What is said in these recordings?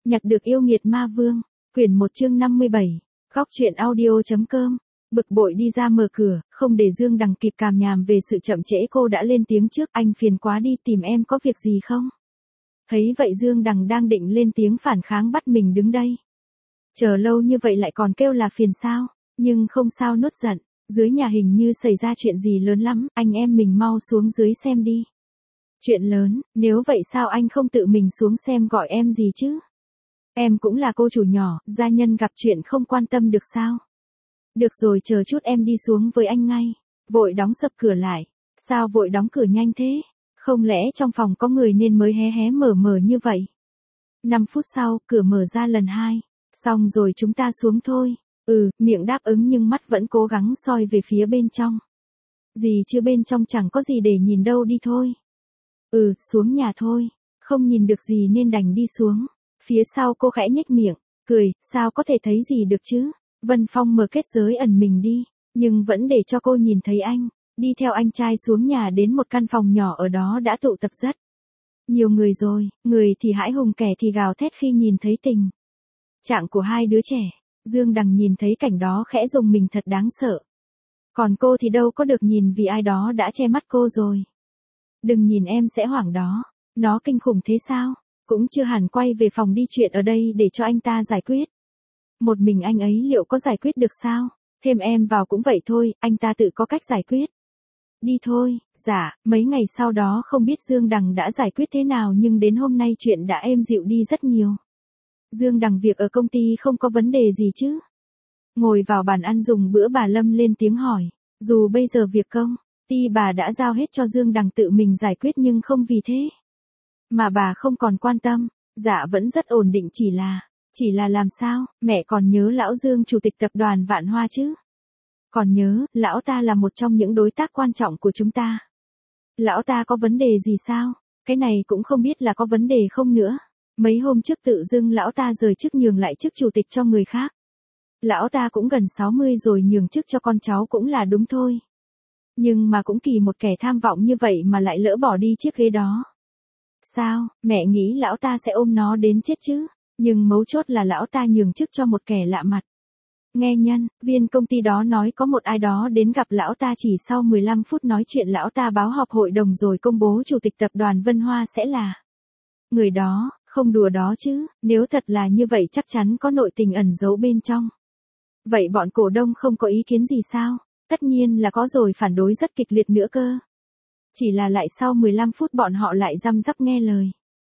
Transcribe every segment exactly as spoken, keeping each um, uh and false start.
Nhặt được yêu nghiệt ma vương. Quyển một chương năm mươi bảy. Góc truyện audio.com. Bực bội đi ra mở cửa, không để Dương Đằng kịp càm nhàm về sự chậm trễ cô đã lên tiếng trước. Anh phiền quá đi tìm em có việc gì không? Thấy vậy Dương Đằng đang định lên tiếng phản kháng bắt mình đứng đây. Chờ lâu như vậy lại còn kêu là phiền sao? Nhưng không sao nuốt giận. Dưới nhà hình như xảy ra chuyện gì lớn lắm, anh em mình mau xuống dưới xem đi. Chuyện lớn, nếu vậy sao anh không tự mình xuống xem gọi em gì chứ? Em cũng là cô chủ nhỏ, gia nhân gặp chuyện không quan tâm được sao? Được rồi, chờ chút em đi xuống với anh ngay. Vội đóng sập cửa lại. Sao vội đóng cửa nhanh thế? Không lẽ trong phòng có người nên mới hé hé mở mở như vậy? Năm phút sau, cửa mở ra lần hai. Xong rồi chúng ta xuống thôi. Ừ, miệng đáp ứng nhưng mắt vẫn cố gắng soi về phía bên trong. Gì chứ bên trong chẳng có gì để nhìn đâu, đi thôi. Ừ, xuống nhà thôi. Không nhìn được gì nên đành đi xuống. Phía sau cô khẽ nhếch miệng, cười, sao có thể thấy gì được chứ? Vân Phong mở kết giới ẩn mình đi, nhưng vẫn để cho cô nhìn thấy anh. Đi theo anh trai xuống nhà đến một căn phòng nhỏ ở đó đã tụ tập rất nhiều người rồi, người thì hãi hùng kẻ thì gào thét khi nhìn thấy tình trạng của hai đứa trẻ. Dương Đằng nhìn thấy cảnh đó khẽ rùng mình thật đáng sợ. Còn cô thì đâu có được nhìn vì ai đó đã che mắt cô rồi. Đừng nhìn em sẽ hoảng đó, nó kinh khủng thế sao? Cũng chưa hẳn, quay về phòng đi, chuyện ở đây để cho anh ta giải quyết. Một mình anh ấy liệu có giải quyết được sao? Thêm em vào cũng vậy thôi, anh ta tự có cách giải quyết. Đi thôi. Dạ, mấy ngày sau đó không biết Dương Đằng đã giải quyết thế nào nhưng đến hôm nay chuyện đã êm dịu đi rất nhiều. Dương Đằng việc ở công ty không có vấn đề gì chứ? Ngồi vào bàn ăn dùng bữa bà Lâm lên tiếng hỏi. Dù bây giờ việc công ty bà đã giao hết cho Dương Đằng tự mình giải quyết nhưng không vì thế mà bà không còn quan tâm. Dạ vẫn rất ổn định, chỉ là, chỉ là làm sao, mẹ còn nhớ lão Dương chủ tịch tập đoàn Vạn Hoa chứ? Còn nhớ, lão ta là một trong những đối tác quan trọng của chúng ta. Lão ta có vấn đề gì sao? Cái này cũng không biết là có vấn đề không nữa. Mấy hôm trước tự dưng lão ta rời chức nhường lại chức chủ tịch cho người khác. Lão ta cũng gần sáu mươi rồi, nhường chức cho con cháu cũng là đúng thôi. Nhưng mà cũng kỳ một kẻ tham vọng như vậy mà lại lỡ bỏ đi chiếc ghế đó. Sao, mẹ nghĩ lão ta sẽ ôm nó đến chết chứ? Nhưng mấu chốt là lão ta nhường chức cho một kẻ lạ mặt. Nghe nhân viên công ty đó nói có một ai đó đến gặp lão ta, chỉ sau mười lăm phút nói chuyện lão ta báo họp hội đồng rồi công bố chủ tịch tập đoàn Vân Hoa sẽ là người đó. Không đùa đó chứ, nếu thật là như vậy chắc chắn có nội tình ẩn giấu bên trong. Vậy bọn cổ đông không có ý kiến gì sao? Tất nhiên là có rồi, phản đối rất kịch liệt nữa cơ. Chỉ là lại sau mười lăm phút bọn họ lại răm rắp nghe lời.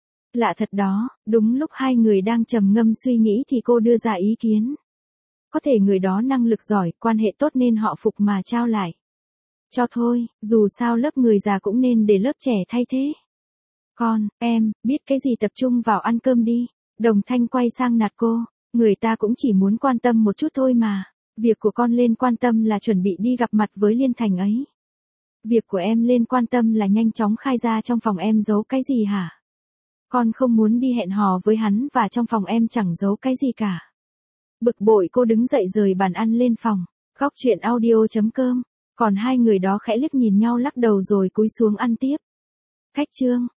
Lạ thật đó, đúng lúc hai người đang trầm ngâm suy nghĩ thì cô đưa ra ý kiến. Có thể người đó năng lực giỏi, quan hệ tốt nên họ phục mà trao lại cho thôi, dù sao lớp người già cũng nên để lớp trẻ thay thế. Con, em, biết cái gì, tập trung vào ăn cơm đi. Đồng Thanh quay sang nạt cô, người ta cũng chỉ muốn quan tâm một chút thôi mà. Việc của con lên quan tâm là chuẩn bị đi gặp mặt với Liên Thành ấy. Việc của em lên quan tâm là nhanh chóng khai ra trong phòng em giấu cái gì hả? Con không muốn đi hẹn hò với hắn và trong phòng em chẳng giấu cái gì cả. Bực bội cô đứng dậy rời bàn ăn lên phòng. Góc truyện audio.com. Còn hai người đó khẽ liếc nhìn nhau lắc đầu rồi cúi xuống ăn tiếp. Khách trương,